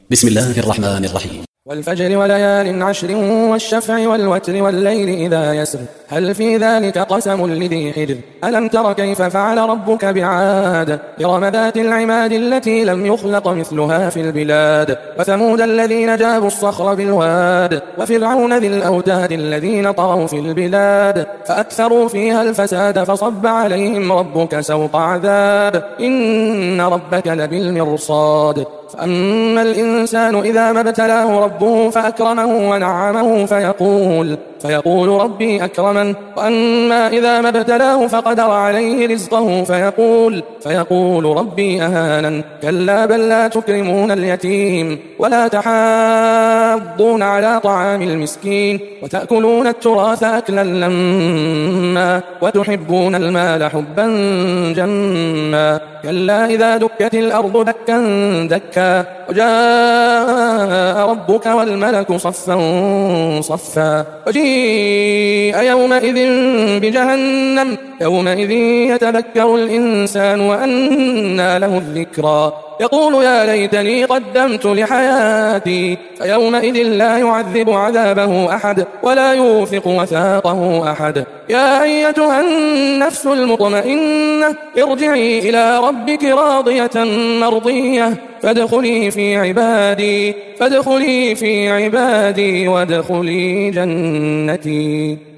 بسم الله الرحمن الرحيم. والفجر وليال عشر والشفع والوتر والليل إذا يسر هل في ذلك قسم لذي حجر ألم تر كيف فعل ربك بعاد إرم ذات العماد التي لم يخلق مثلها في البلاد وثمود الذين جابوا الصخر بالواد وفرعون ذي الأوتاد الذين طغوا في البلاد فأكثروا فيها الفساد فصب عليهم ربك سوط عذاب إن ربك لبالمرصاد فأما الإنسان إذا ما ابتلاه ربه فأكرمه ونعمه فيقول ربي أكرمن وأما إذا ما ابتلاه فقدر عليه رزقه فيقول ربي أهانن كلا بل لا تكرمون اليتيم ولا تحاضون على طعام المسكين وتأكلون التراث أكلا لما وتحبون المال حبا جما كلا إذا دكت الأرض دكا دكا وجاء ربك والملك صفا صفا وجيء يومئذ بجهنم يومئذ يتذكر الإنسان وأنى له الذكرى يقول يا ليتني قدمت لحياتي فيومئذ لا يعذب عذابه أحد ولا يوثق وثاقه أحد يا أيتها النفس المطمئنة ارجعي إلى ربك راضية مرضية فادخلي في عبادي وادخلي جنتي.